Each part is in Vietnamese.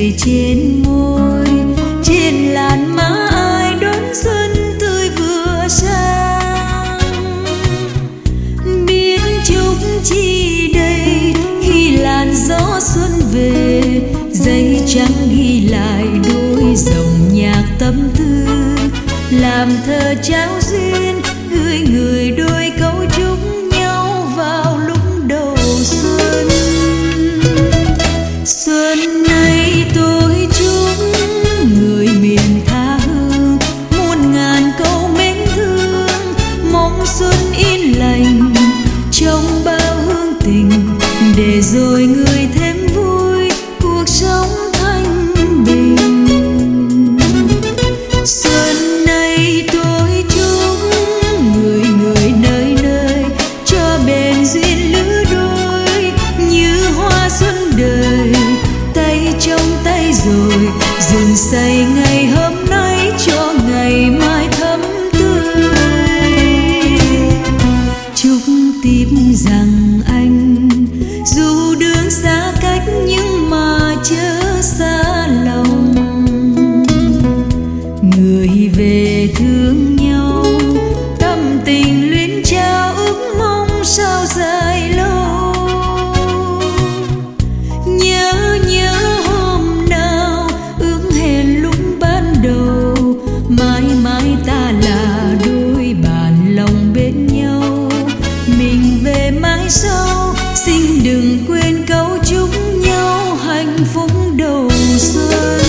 cười trên môi, trên làn má ai đón xuân tươi vừa sang. Biết chúc chi đây khi làn gió xuân về, giấy trắng ghi lại đôi dòng nhạc tâm tư, làm thơ trao duyên gửi người đôi câu chúc nhau vào lúc đầu xuân. Xuân này tôi chúc người miền tha hương muôn ngàn câu mến thương, mong xuân yên lành trong bao hương tình, để rồi người thêm vui cuộc sống thanh bình. Xuân này tôi chúc người người nơi nơi cho bền duyên lứa đôi, như hoa xuân đời tay trong tay rồi dần say ngày hôm nay cho ngày mai thắm tươi. Chúc tiếp rằng anh dù đường xa cách nhưng mà chớ xa lòng, người về thương nhau tâm tình luyến trao ước mong sao dài lâu. Nhớ hôm nào ước hẹn lúc ban đầu, mãi mãi ta là đôi bàn lòng bên nhau. Mình về mãi sau xin đừng quên câu chúc nhau hạnh phúc đầu xuân.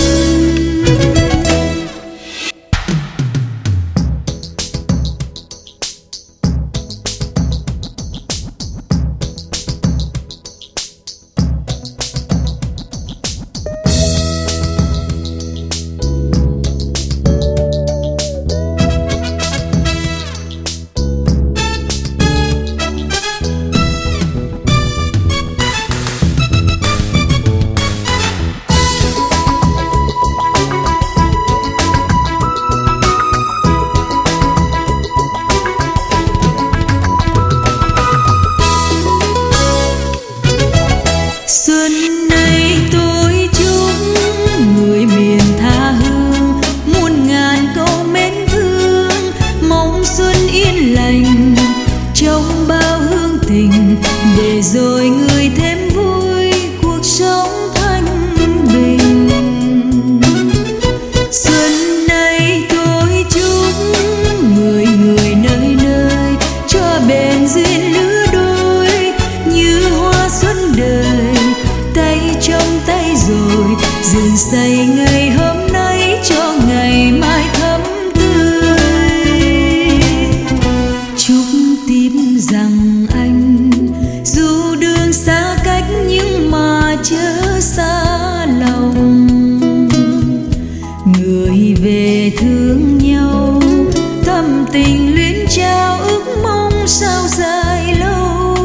Xuân này tôi chúc người miền tha hương muôn ngàn câu mến thương, mong xuân yên lành trong bao hương tình, để rồi người thêm vui cuộc sống thanh bình. Xuân này tôi chúc người người nơi nơi cho bền duyên lứa đôi, như hoa xuân đời tay trong tay rồi dần say ngày hôm nay cho ngày mai thắm tươi. Chúc tiếp rằng anh dù đường xa cách nhưng mà chớ xa lòng, người về thương nhau tâm tình luyến trao ước mong sao dài lâu.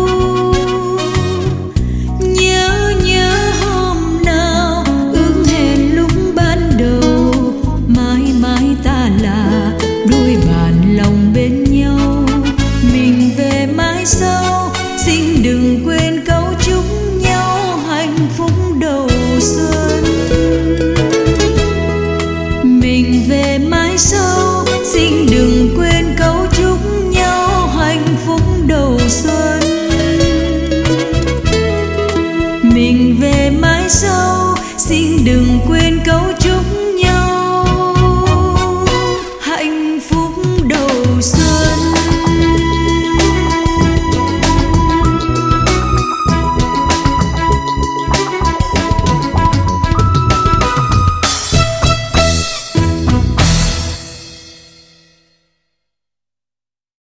Sau xin đừng quên câu chúc nhau hạnh phúc đầu xuân. Mình về mãi sau xin đừng quên câu chúc nhau hạnh phúc đầu xuân. Mình về mãi sau xin đừng quên